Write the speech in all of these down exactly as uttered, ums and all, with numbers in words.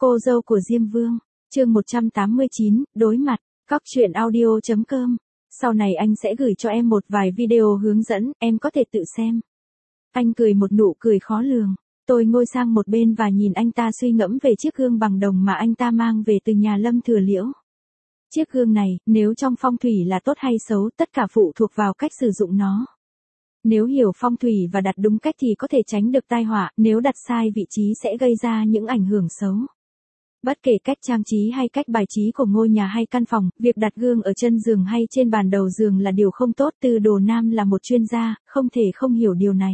Cô dâu của Diêm Vương, chương một trăm tám mươi chín, đối mặt, cóc truyện audio chấm com. Sau này anh sẽ gửi cho em một vài video hướng dẫn, em có thể tự xem. Anh cười một nụ cười khó lường. Tôi ngồi sang một bên và nhìn anh ta suy ngẫm về chiếc gương bằng đồng mà anh ta mang về từ nhà Lâm Thừa Liễu. Chiếc gương này, nếu trong phong thủy là tốt hay xấu, tất cả phụ thuộc vào cách sử dụng nó. Nếu hiểu phong thủy và đặt đúng cách thì có thể tránh được tai họa, nếu đặt sai vị trí sẽ gây ra những ảnh hưởng xấu. Bất kể cách trang trí hay cách bài trí của ngôi nhà hay căn phòng, việc đặt gương ở chân giường hay trên bàn đầu giường là điều không tốt. Tư Đồ Nam là một chuyên gia, không thể không hiểu điều này.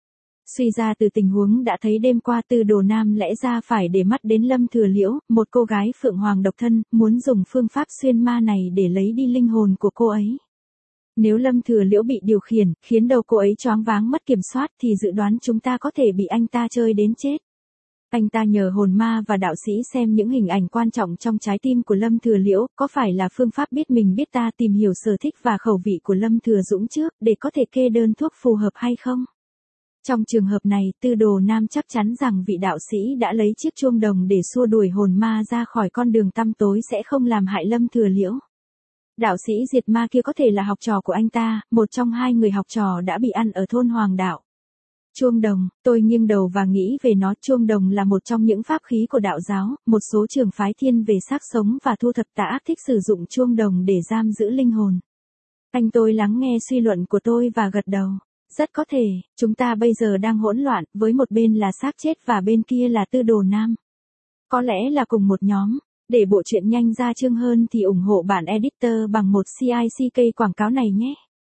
Suy ra từ tình huống đã thấy đêm qua, Tư Đồ Nam lẽ ra phải để mắt đến Lâm Thừa Liễu, một cô gái phượng hoàng độc thân, muốn dùng phương pháp xuyên ma này để lấy đi linh hồn của cô ấy. Nếu Lâm Thừa Liễu bị điều khiển, khiến đầu cô ấy choáng váng mất kiểm soát thì dự đoán chúng ta có thể bị anh ta chơi đến chết. Anh ta nhờ hồn ma và đạo sĩ xem những hình ảnh quan trọng trong trái tim của Lâm Thừa Liễu, có phải là phương pháp biết mình biết ta, tìm hiểu sở thích và khẩu vị của Lâm Thừa Dũng trước, để có thể kê đơn thuốc phù hợp hay không? Trong trường hợp này, Tư Đồ Nam chắc chắn rằng vị đạo sĩ đã lấy chiếc chuông đồng để xua đuổi hồn ma ra khỏi con đường tăm tối sẽ không làm hại Lâm Thừa Liễu. Đạo sĩ diệt ma kia có thể là học trò của anh ta, một trong hai người học trò đã bị ăn ở thôn Hoàng Đạo. Chuông đồng, tôi nghiêng đầu và nghĩ về nó. Chuông đồng là một trong những pháp khí của đạo giáo, một số trường phái thiên về xác sống và thu thập tà ác thích sử dụng chuông đồng để giam giữ linh hồn. Anh tôi lắng nghe suy luận của tôi và gật đầu. Rất có thể, chúng ta bây giờ đang hỗn loạn, với một bên là xác chết và bên kia là Tư Đồ Nam. Có lẽ là cùng một nhóm. Để bộ truyện nhanh ra chương hơn thì ủng hộ bản editor bằng một xê i xê ca quảng cáo này nhé.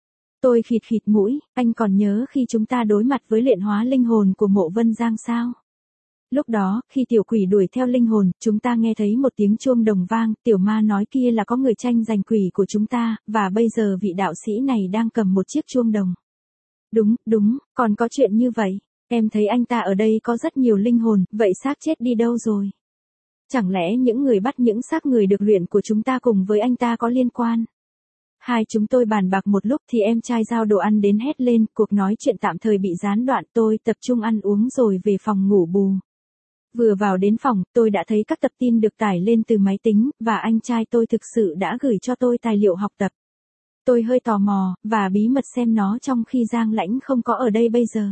Tôi khịt khịt mũi, anh còn nhớ khi chúng ta đối mặt với luyện hóa linh hồn của Mộ Vân Giang sao? Lúc đó, khi tiểu quỷ đuổi theo linh hồn, chúng ta nghe thấy một tiếng chuông đồng vang, tiểu ma nói kia là có người tranh giành quỷ của chúng ta, và bây giờ vị đạo sĩ này đang cầm một chiếc chuông đồng. Đúng, đúng, còn có chuyện như vậy. Em thấy anh ta ở đây có rất nhiều linh hồn, vậy xác chết đi đâu rồi? Chẳng lẽ những người bắt những xác người được luyện của chúng ta cùng với anh ta có liên quan? Hai chúng tôi bàn bạc một lúc thì em trai giao đồ ăn đến hét lên, cuộc nói chuyện tạm thời bị gián đoạn. Tôi tập trung ăn uống rồi về phòng ngủ bù. Vừa vào đến phòng, tôi đã thấy các tập tin được tải lên từ máy tính, và anh trai tôi thực sự đã gửi cho tôi tài liệu học tập. Tôi hơi tò mò, và bí mật xem nó trong khi Giang Lãnh không có ở đây bây giờ.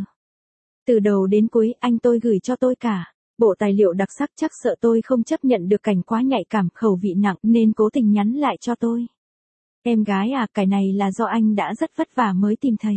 Từ đầu đến cuối, anh tôi gửi cho tôi cả bộ tài liệu đặc sắc, chắc sợ tôi không chấp nhận được cảnh quá nhạy cảm, khẩu vị nặng, nên cố tình nhắn lại cho tôi. Em gái à, cái này là do anh đã rất vất vả mới tìm thấy.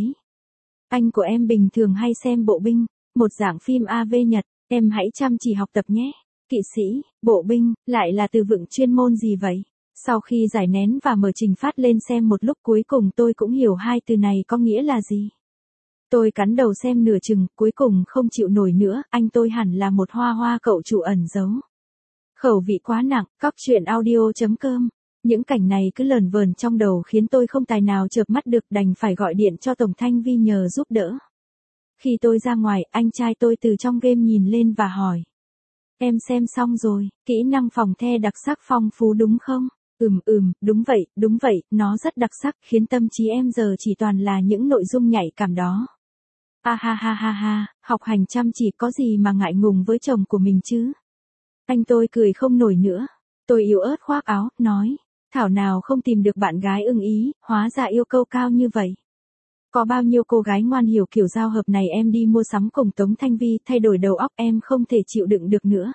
Anh của em bình thường hay xem Bộ Binh, một dạng phim a vê Nhật, em hãy chăm chỉ học tập nhé. Kỵ sĩ, bộ binh, lại là từ vựng chuyên môn gì vậy? Sau khi giải nén và mở trình phát lên xem một lúc, cuối cùng tôi cũng hiểu hai từ này có nghĩa là gì. Tôi cắn đầu xem nửa chừng, cuối cùng không chịu nổi nữa, anh tôi hẳn là một hoa hoa cậu chủ ẩn giấu. Khẩu vị quá nặng, cóc truyện audio chấm com. Những cảnh này cứ lờn vờn trong đầu khiến tôi không tài nào chợp mắt được, đành phải gọi điện cho Tổng Thanh Vi nhờ giúp đỡ. Khi tôi ra ngoài, anh trai tôi từ trong game nhìn lên và hỏi. Em xem xong rồi, kỹ năng phòng the đặc sắc phong phú đúng không? Ừm ừm, đúng vậy, đúng vậy, nó rất đặc sắc, khiến tâm trí em giờ chỉ toàn là những nội dung nhạy cảm đó. A ha ha ha ha, học hành chăm chỉ có gì mà ngại ngùng với chồng của mình chứ? Anh tôi cười không nổi nữa. Tôi yếu ớt khoác áo, nói. Thảo nào không tìm được bạn gái ưng ý, hóa ra yêu cầu cao như vậy. Có bao nhiêu cô gái ngoan hiểu kiểu giao hợp này, em đi mua sắm cùng Tống Thanh Vi, thay đổi đầu óc, em không thể chịu đựng được nữa.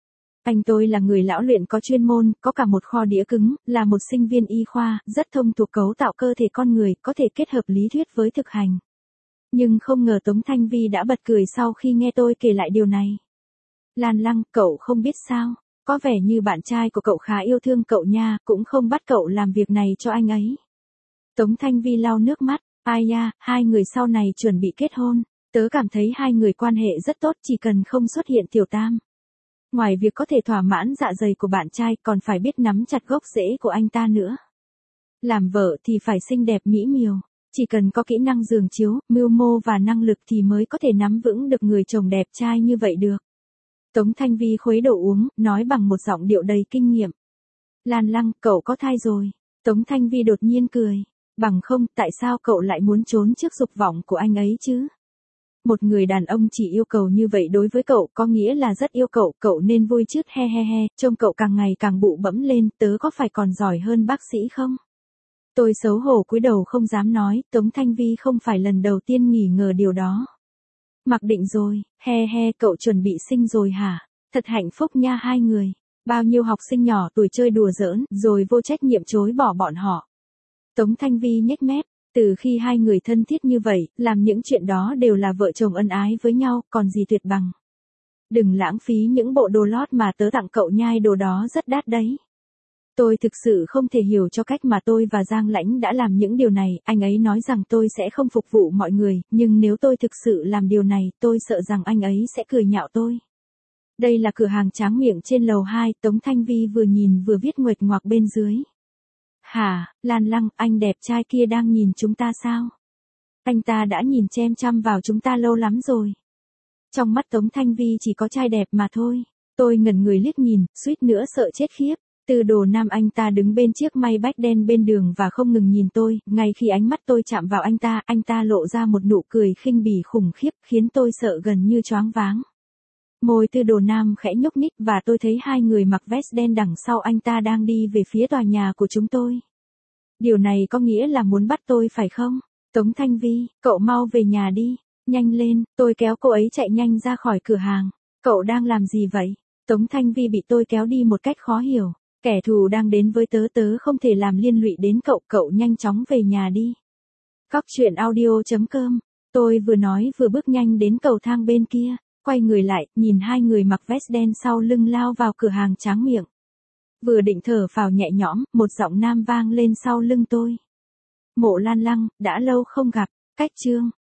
Anh tôi là người lão luyện có chuyên môn, có cả một kho đĩa cứng, là một sinh viên y khoa, rất thông thuộc cấu tạo cơ thể con người, có thể kết hợp lý thuyết với thực hành. Nhưng không ngờ Tống Thanh Vi đã bật cười sau khi nghe tôi kể lại điều này. Lan Lăng, cậu không biết sao, có vẻ như bạn trai của cậu khá yêu thương cậu nha, cũng không bắt cậu làm việc này cho anh ấy. Tống Thanh Vi lau nước mắt, ai da, hai người sau này chuẩn bị kết hôn, tớ cảm thấy hai người quan hệ rất tốt, chỉ cần không xuất hiện tiểu tam. Ngoài việc có thể thỏa mãn dạ dày của bạn trai, còn phải biết nắm chặt gốc rễ của anh ta nữa. Làm vợ thì phải xinh đẹp mỹ miều, chỉ cần có kỹ năng giường chiếu, mưu mô và năng lực thì mới có thể nắm vững được người chồng đẹp trai như vậy được. Tống Thanh Vi khuấy đồ uống, nói bằng một giọng điệu đầy kinh nghiệm. Lan Lăng, cậu có thai rồi. Tống Thanh Vi đột nhiên cười. Bằng không, tại sao cậu lại muốn trốn trước dục vọng của anh ấy chứ? Một người đàn ông chỉ yêu cầu như vậy đối với cậu có nghĩa là rất yêu cậu, cậu nên vui chứ, he he he, trông cậu càng ngày càng bụ bẫm lên, tớ có phải còn giỏi hơn bác sĩ không? Tôi xấu hổ cúi đầu không dám nói, Tống Thanh Vi không phải lần đầu tiên nghi ngờ điều đó. Mặc định rồi, he he, cậu chuẩn bị sinh rồi hả? Thật hạnh phúc nha hai người. Bao nhiêu học sinh nhỏ tuổi chơi đùa giỡn, rồi vô trách nhiệm chối bỏ bọn họ. Tống Thanh Vi nhếch mép, từ khi hai người thân thiết như vậy, làm những chuyện đó đều là vợ chồng ân ái với nhau, còn gì tuyệt bằng. Đừng lãng phí những bộ đồ lót mà tớ tặng cậu nhai, đồ đó rất đắt đấy. Tôi thực sự không thể hiểu cho cách mà tôi và Giang Lãnh đã làm những điều này, anh ấy nói rằng tôi sẽ không phục vụ mọi người, nhưng nếu tôi thực sự làm điều này, tôi sợ rằng anh ấy sẽ cười nhạo tôi. Đây là cửa hàng tráng miệng trên lầu hai, Tống Thanh Vi vừa nhìn vừa viết nguệch ngoạc bên dưới. Hả, Lan Lăng, anh đẹp trai kia đang nhìn chúng ta sao? Anh ta đã nhìn chăm chăm vào chúng ta lâu lắm rồi. Trong mắt Tống Thanh Vi chỉ có trai đẹp mà thôi. Tôi ngẩn người liếc nhìn, suýt nữa sợ chết khiếp. Từ đồ nam anh ta đứng bên chiếc may bách đen bên đường và không ngừng nhìn tôi, ngay khi ánh mắt tôi chạm vào anh ta, anh ta lộ ra một nụ cười khinh bỉ khủng khiếp, khiến tôi sợ gần như choáng váng. Môi Tư Đồ Nam khẽ nhúc nhích và tôi thấy hai người mặc vest đen đằng sau anh ta đang đi về phía tòa nhà của chúng tôi. Điều này có nghĩa là muốn bắt tôi phải không? Tống Thanh Vi, cậu mau về nhà đi, nhanh lên, tôi kéo cô ấy chạy nhanh ra khỏi cửa hàng. Cậu đang làm gì vậy? Tống Thanh Vi bị tôi kéo đi một cách khó hiểu. Kẻ thù đang đến với tớ, tớ không thể làm liên lụy đến cậu, cậu nhanh chóng về nhà đi. Cóc truyện audio chấm com. Tôi vừa nói vừa bước nhanh đến cầu thang bên kia, quay người lại, nhìn hai người mặc vest đen sau lưng lao vào cửa hàng tráng miệng. Vừa định thở phào nhẹ nhõm, một giọng nam vang lên sau lưng tôi. Mộ Lan Lăng, đã lâu không gặp, cách chương.